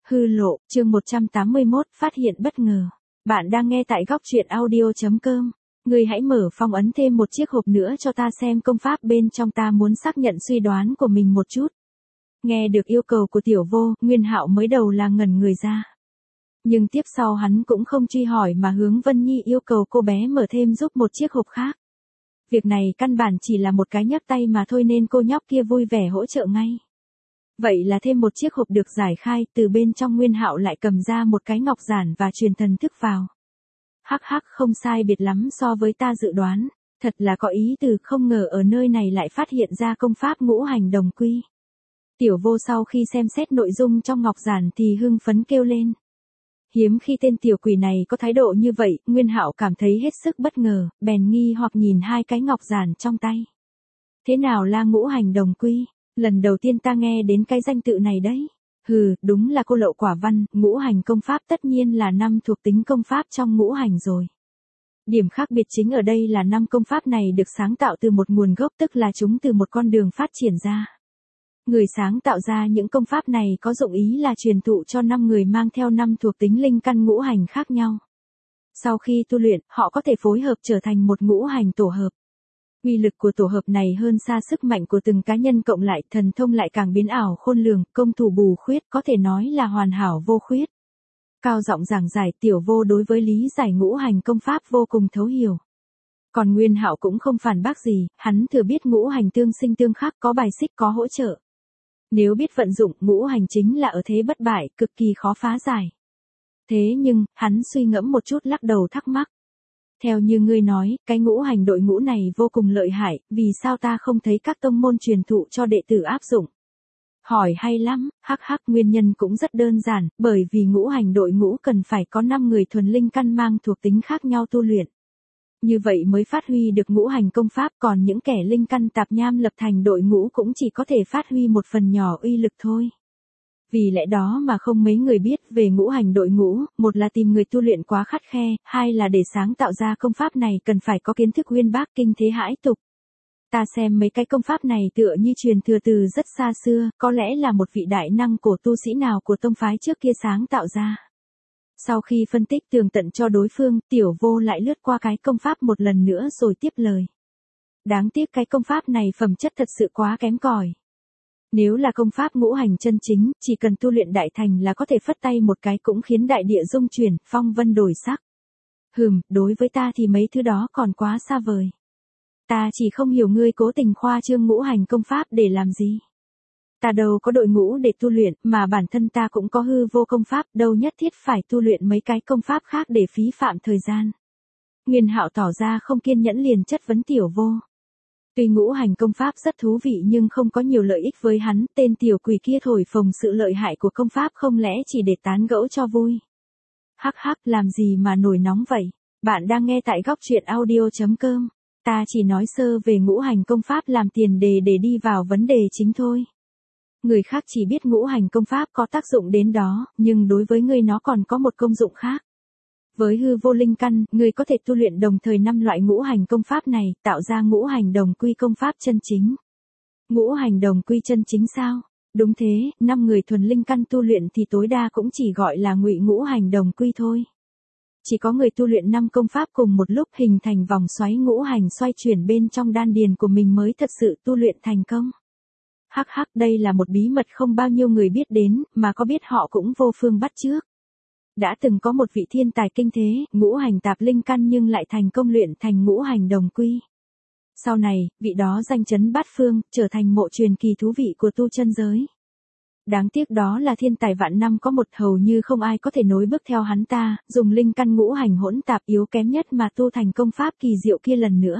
Hư lộ, chương 181, phát hiện bất ngờ. Bạn đang nghe tại góc truyện audio.com. Ngươi hãy mở phong ấn thêm một chiếc hộp nữa cho ta xem công pháp bên trong, ta muốn xác nhận suy đoán của mình một chút. Nghe được yêu cầu của Tiểu Vô, Nguyên Hạo mới đầu là ngẩn người ra. Nhưng tiếp sau hắn cũng không truy hỏi mà hướng Vân Nhi yêu cầu cô bé mở thêm giúp một chiếc hộp khác. Việc này căn bản chỉ là một cái nhấc tay mà thôi nên cô nhóc kia vui vẻ hỗ trợ ngay. Vậy là thêm một chiếc hộp được giải khai, từ bên trong Nguyên Hạo lại cầm ra một cái ngọc giản và truyền thần thức vào. Hắc hắc, không sai biệt lắm so với ta dự đoán, thật là có ý từ, không ngờ ở nơi này lại phát hiện ra công pháp ngũ hành đồng quy. Tiểu Vô sau khi xem xét nội dung trong ngọc giản thì hưng phấn kêu lên. Hiếm khi tên tiểu quỷ này có thái độ như vậy, Nguyên Hạo cảm thấy hết sức bất ngờ, bèn nghi hoặc nhìn hai cái ngọc giản trong tay. Thế nào là ngũ hành đồng quy? Lần đầu tiên ta nghe đến cái danh tự này đấy. Hừ, đúng là cô lậu quả văn, ngũ hành công pháp tất nhiên là 5 thuộc tính công pháp trong ngũ hành rồi. Điểm khác biệt chính ở đây là 5 công pháp này được sáng tạo từ một nguồn gốc, tức là chúng từ một con đường phát triển ra. Người sáng tạo ra những công pháp này có dụng ý là truyền thụ cho 5 người mang theo 5 thuộc tính linh căn ngũ hành khác nhau. Sau khi tu luyện, họ có thể phối hợp trở thành một ngũ hành tổ hợp. Uy lực của tổ hợp này hơn xa sức mạnh của từng cá nhân cộng lại, thần thông lại càng biến ảo khôn lường, công thủ bù khuyết, có thể nói là hoàn hảo vô khuyết. Cao giọng giảng giải, Tiểu Vô đối với lý giải ngũ hành công pháp vô cùng thấu hiểu. Còn Nguyên Hạo cũng không phản bác gì, hắn thừa biết ngũ hành tương sinh tương khắc, có bài xích có hỗ trợ. Nếu biết vận dụng, ngũ hành chính là ở thế bất bại, cực kỳ khó phá giải. Thế nhưng, hắn suy ngẫm một chút lắc đầu thắc mắc. Theo như ngươi nói, cái ngũ hành đội ngũ này vô cùng lợi hại, vì sao ta không thấy các tông môn truyền thụ cho đệ tử áp dụng? Hỏi hay lắm, hắc hắc, nguyên nhân cũng rất đơn giản, bởi vì ngũ hành đội ngũ cần phải có 5 người thuần linh căn mang thuộc tính khác nhau tu luyện. Như vậy mới phát huy được ngũ hành công pháp, còn những kẻ linh căn tạp nham lập thành đội ngũ cũng chỉ có thể phát huy một phần nhỏ uy lực thôi. Vì lẽ đó mà không mấy người biết về ngũ hành đội ngũ, một là tìm người tu luyện quá khắt khe, hai là để sáng tạo ra công pháp này cần phải có kiến thức uyên bác kinh thế hãi tục. Ta xem mấy cái công pháp này tựa như truyền thừa từ rất xa xưa, có lẽ là một vị đại năng cổ tu sĩ nào của tông phái trước kia sáng tạo ra. Sau khi phân tích tường tận cho đối phương, Tiểu Vô lại lướt qua cái công pháp một lần nữa rồi tiếp lời. Đáng tiếc cái công pháp này phẩm chất thật sự quá kém cỏi. Nếu là công pháp ngũ hành chân chính, chỉ cần tu luyện đại thành là có thể phất tay một cái cũng khiến đại địa rung chuyển, phong vân đổi sắc. Đối với ta thì mấy thứ đó còn quá xa vời. Ta chỉ không hiểu ngươi cố tình khoa trương ngũ hành công pháp để làm gì. Ta đâu có đội ngũ để tu luyện, mà bản thân ta cũng có hư vô công pháp, đâu nhất thiết phải tu luyện mấy cái công pháp khác để phí phạm thời gian. Nguyên Hạo tỏ ra không kiên nhẫn liền chất vấn Tiểu Vô. Tuy ngũ hành công pháp rất thú vị nhưng không có nhiều lợi ích với hắn, tên tiểu quỷ kia thổi phồng sự lợi hại của công pháp không lẽ chỉ để tán gẫu cho vui. Hắc hắc, làm gì mà nổi nóng vậy? Bạn đang nghe tại góc truyện audio.com. Ta chỉ nói sơ về ngũ hành công pháp làm tiền đề để đi vào vấn đề chính thôi. Người khác chỉ biết ngũ hành công pháp có tác dụng đến đó, nhưng đối với ngươi nó còn có một công dụng khác. Với hư vô linh căn, ngươi có thể tu luyện đồng thời 5 loại ngũ hành công pháp này, tạo ra ngũ hành đồng quy công pháp chân chính. Ngũ hành đồng quy chân chính sao? Đúng thế, 5 người thuần linh căn tu luyện thì tối đa cũng chỉ gọi là ngụy ngũ hành đồng quy thôi. Chỉ có người tu luyện 5 công pháp cùng một lúc hình thành vòng xoáy ngũ hành xoay chuyển bên trong đan điền của mình mới thật sự tu luyện thành công. Hắc hắc, đây là một bí mật không bao nhiêu người biết đến, mà có biết họ cũng vô phương bắt chước. Đã từng có một vị thiên tài kinh thế, ngũ hành tạp linh căn nhưng lại thành công luyện thành ngũ hành đồng quy. Sau này, vị đó danh chấn bát phương, trở thành mộ truyền kỳ thú vị của tu chân giới. Đáng tiếc đó là thiên tài vạn năm có một, hầu như không ai có thể nối bước theo hắn ta, dùng linh căn ngũ hành hỗn tạp yếu kém nhất mà tu thành công pháp kỳ diệu kia lần nữa.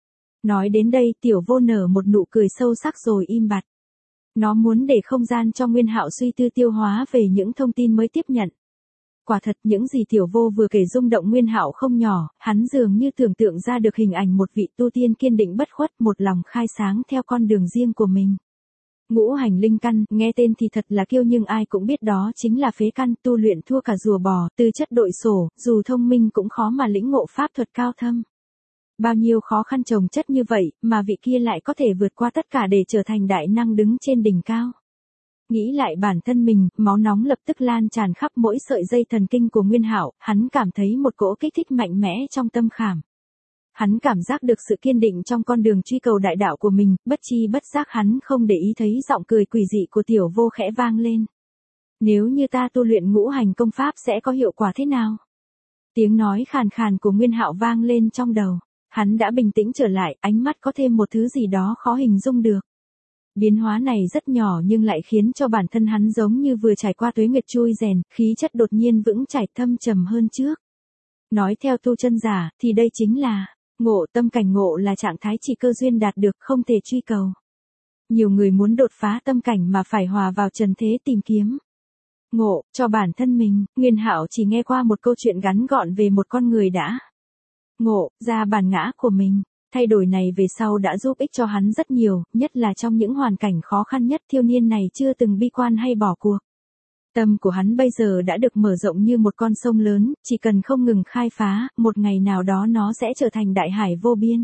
Nói đến đây, Tiểu Vô nở một nụ cười sâu sắc rồi im bặt. Nó muốn để không gian cho Nguyên Hạo suy tư tiêu hóa về những thông tin mới tiếp nhận. Quả thật, những gì Tiểu Vô vừa kể rung động Nguyên Hạo không nhỏ, hắn dường như tưởng tượng ra được hình ảnh một vị tu tiên kiên định bất khuất, một lòng khai sáng theo con đường riêng của mình. Ngũ hành linh căn, nghe tên thì thật là kiêu nhưng ai cũng biết đó chính là phế căn, tu luyện thua cả rùa bò, tư chất đội sổ, dù thông minh cũng khó mà lĩnh ngộ pháp thuật cao thâm. Bao nhiêu khó khăn chồng chất như vậy, mà vị kia lại có thể vượt qua tất cả để trở thành đại năng đứng trên đỉnh cao. Nghĩ lại bản thân mình, máu nóng lập tức lan tràn khắp mỗi sợi dây thần kinh của Nguyên Hạo, hắn cảm thấy một cỗ kích thích mạnh mẽ trong tâm khảm. Hắn cảm giác được sự kiên định trong con đường truy cầu đại đạo của mình, bất chi bất giác hắn không để ý thấy giọng cười quỷ dị của Tiểu Vô khẽ vang lên. Nếu như ta tu luyện ngũ hành công pháp sẽ có hiệu quả thế nào? Tiếng nói khàn khàn của Nguyên Hạo vang lên trong đầu. Hắn đã bình tĩnh trở lại, ánh mắt có thêm một thứ gì đó khó hình dung được. Biến hóa này rất nhỏ nhưng lại khiến cho bản thân hắn giống như vừa trải qua tuế nguyệt chui rèn, khí chất đột nhiên vững chãi thâm trầm hơn trước. Nói theo tu chân giả, thì đây chính là ngộ tâm cảnh. Ngộ là trạng thái chỉ cơ duyên đạt được, không thể truy cầu. Nhiều người muốn đột phá tâm cảnh mà phải hòa vào trần thế tìm kiếm ngộ cho bản thân mình. Nguyên Hạo chỉ nghe qua một câu chuyện ngắn gọn về một con người đã ngộ ra bản ngã của mình. Thay đổi này về sau đã giúp ích cho hắn rất nhiều, nhất là trong những hoàn cảnh khó khăn nhất. Thiếu niên này chưa từng bi quan hay bỏ cuộc. Tâm của hắn bây giờ đã được mở rộng như một con sông lớn, chỉ cần không ngừng khai phá, một ngày nào đó nó sẽ trở thành đại hải vô biên.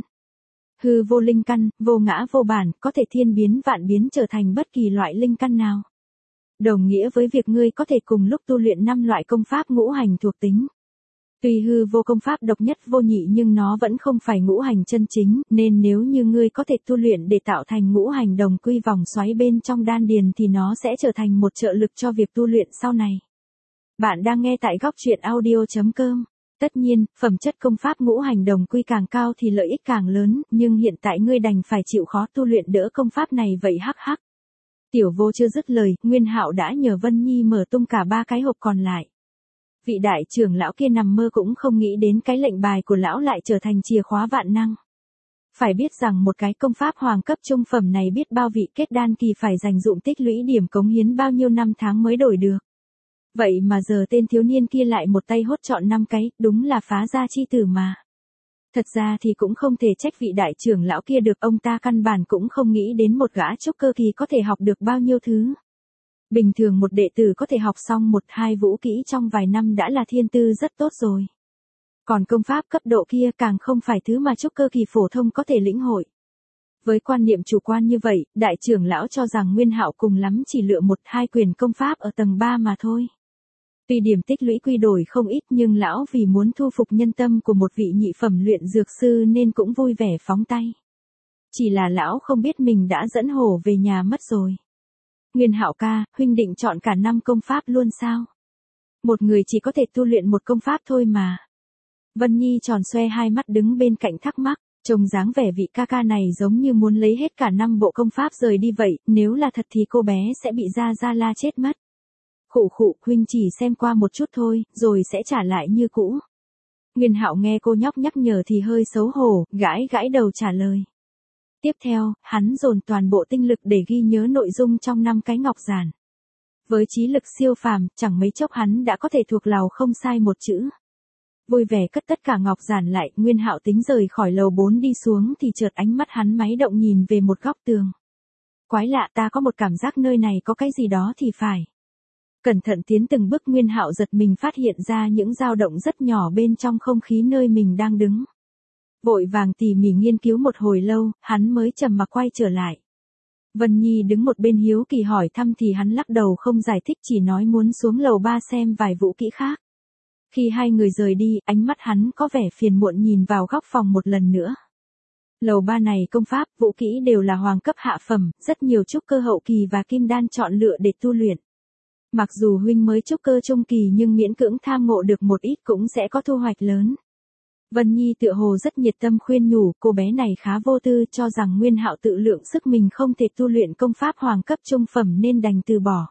Hư vô linh căn, vô ngã vô bản, có thể thiên biến vạn biến trở thành bất kỳ loại linh căn nào. Đồng nghĩa với việc ngươi có thể cùng lúc tu luyện 5 loại công pháp ngũ hành thuộc tính. Tuy hư vô công pháp độc nhất vô nhị nhưng nó vẫn không phải ngũ hành chân chính, nên nếu như ngươi có thể tu luyện để tạo thành ngũ hành đồng quy vòng xoáy bên trong đan điền thì nó sẽ trở thành một trợ lực cho việc tu luyện sau này. Bạn đang nghe tại góc truyện audio.com. Tất nhiên, phẩm chất công pháp ngũ hành đồng quy càng cao thì lợi ích càng lớn, nhưng hiện tại ngươi đành phải chịu khó tu luyện đỡ công pháp này vậy hắc hắc. Tiểu Vô chưa dứt lời, Nguyên Hạo đã nhờ Vân Nhi mở tung cả 3 cái hộp còn lại. Vị đại trưởng lão kia nằm mơ cũng không nghĩ đến cái lệnh bài của lão lại trở thành chìa khóa vạn năng. Phải biết rằng một cái công pháp hoàng cấp trung phẩm này biết bao vị kết đan kỳ phải dành dụm tích lũy điểm cống hiến bao nhiêu năm tháng mới đổi được. Vậy mà giờ tên thiếu niên kia lại một tay hốt trọn 5 cái, đúng là phá gia chi tử mà. Thật ra thì cũng không thể trách vị đại trưởng lão kia được, ông ta căn bản cũng không nghĩ đến một gã trúc cơ kỳ có thể học được bao nhiêu thứ. Bình thường một đệ tử có thể học xong 1-2 vũ kỹ trong vài năm đã là thiên tư rất tốt rồi. Còn công pháp cấp độ kia càng không phải thứ mà trúc cơ kỳ phổ thông có thể lĩnh hội. Với quan niệm chủ quan như vậy, đại trưởng lão cho rằng Nguyên Hạo cùng lắm chỉ lựa 1-2 quyền công pháp ở tầng 3 mà thôi. Tuy điểm tích lũy quy đổi không ít nhưng lão vì muốn thu phục nhân tâm của một vị nhị phẩm luyện dược sư nên cũng vui vẻ phóng tay. Chỉ là lão không biết mình đã dẫn hổ về nhà mất rồi. Nguyên Hạo ca, huynh định chọn cả 5 công pháp luôn sao? Một người chỉ có thể tu luyện một công pháp thôi mà. Vân Nhi tròn xoe hai mắt đứng bên cạnh thắc mắc, trông dáng vẻ vị ca ca này giống như muốn lấy hết cả 5 bộ công pháp rời đi vậy, nếu là thật thì cô bé sẽ bị Gia la chết mất. Khụ khụ, huynh chỉ xem qua một chút thôi, rồi sẽ trả lại như cũ. Nguyên Hạo nghe cô nhóc nhắc nhở thì hơi xấu hổ, gãi gãi đầu trả lời. Tiếp theo, hắn dồn toàn bộ tinh lực để ghi nhớ nội dung trong 5 cái ngọc giản. Với trí lực siêu phàm, chẳng mấy chốc hắn đã có thể thuộc lầu không sai một chữ. Vui vẻ cất tất cả ngọc giản lại, Nguyên Hạo tính rời khỏi lầu 4 đi xuống thì chợt ánh mắt hắn máy động nhìn về một góc tường. Quái lạ, ta có một cảm giác nơi này có cái gì đó thì phải. Cẩn thận tiến từng bước, Nguyên Hạo giật mình phát hiện ra những dao động rất nhỏ bên trong không khí nơi mình đang đứng. Vội vàng tỉ mỉ nghiên cứu một hồi lâu, hắn mới trầm mặc quay trở lại. Vân Nhi đứng một bên hiếu kỳ hỏi thăm thì hắn lắc đầu không giải thích, chỉ nói muốn xuống lầu 3 xem vài vũ kỹ khác. Khi hai người rời đi, ánh mắt hắn có vẻ phiền muộn nhìn vào góc phòng một lần nữa. Lầu 3 này công pháp, vũ kỹ đều là hoàng cấp hạ phẩm, rất nhiều trúc cơ hậu kỳ và kim đan chọn lựa để tu luyện. Mặc dù huynh mới trúc cơ trung kỳ nhưng miễn cưỡng tham ngộ được một ít cũng sẽ có thu hoạch lớn. Vân Nhi tựa hồ rất nhiệt tâm khuyên nhủ, cô bé này khá vô tư, cho rằng Nguyên Hạo tự lượng sức mình không thể tu luyện công pháp hoàng cấp trung phẩm nên đành từ bỏ.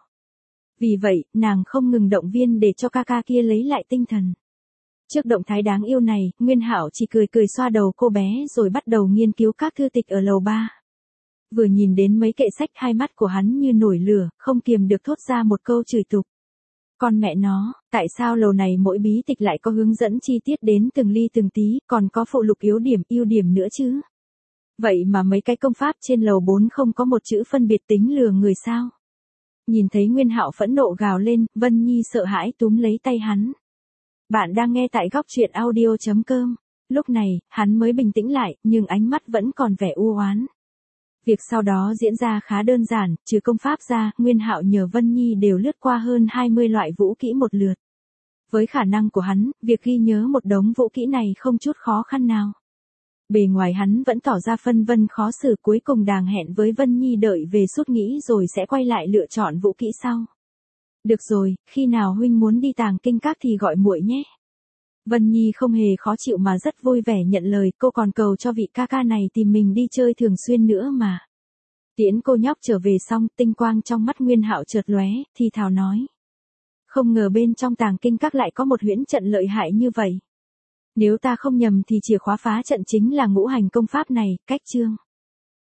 Vì vậy, nàng không ngừng động viên để cho ca ca kia lấy lại tinh thần. Trước động thái đáng yêu này, Nguyên Hạo chỉ cười cười xoa đầu cô bé rồi bắt đầu nghiên cứu các thư tịch ở lầu 3. Vừa nhìn đến mấy kệ sách, hai mắt của hắn như nổi lửa, không kiềm được thốt ra một câu chửi tục. Con mẹ nó, tại sao lầu này mỗi bí tịch lại có hướng dẫn chi tiết đến từng ly từng tí, còn có phụ lục yếu điểm, ưu điểm nữa chứ? Vậy mà mấy cái công pháp trên lầu 4 không có một chữ phân biệt tính lừa người sao? Nhìn thấy Nguyên Hạo phẫn nộ gào lên, Vân Nhi sợ hãi túm lấy tay hắn. Bạn đang nghe tại góc truyện audio.com. Lúc này, hắn mới bình tĩnh lại, nhưng ánh mắt vẫn còn vẻ u oán. Việc sau đó diễn ra khá đơn giản, trừ công pháp ra, Nguyên Hạo nhờ Vân Nhi đều lướt qua hơn 20 loại vũ kỹ một lượt. Với khả năng của hắn, việc ghi nhớ một đống vũ kỹ này không chút khó khăn nào. Bề ngoài hắn vẫn tỏ ra phân vân khó xử, cuối cùng đàng hẹn với Vân Nhi đợi về sút nghĩ rồi sẽ quay lại lựa chọn vũ kỹ sau. Được rồi, khi nào huynh muốn đi Tàng Kinh Các thì gọi muội nhé. Vân Nhi không hề khó chịu mà rất vui vẻ nhận lời, cô còn cầu cho vị ca ca này tìm mình đi chơi thường xuyên nữa mà. Tiễn cô nhóc trở về xong, tinh quang trong mắt Nguyên Hạo chợt lóe, thì thào nói. Không ngờ bên trong Tàng Kinh Các lại có một huyễn trận lợi hại như vậy. Nếu ta không nhầm thì chìa khóa phá trận chính là ngũ hành công pháp này, cách chương.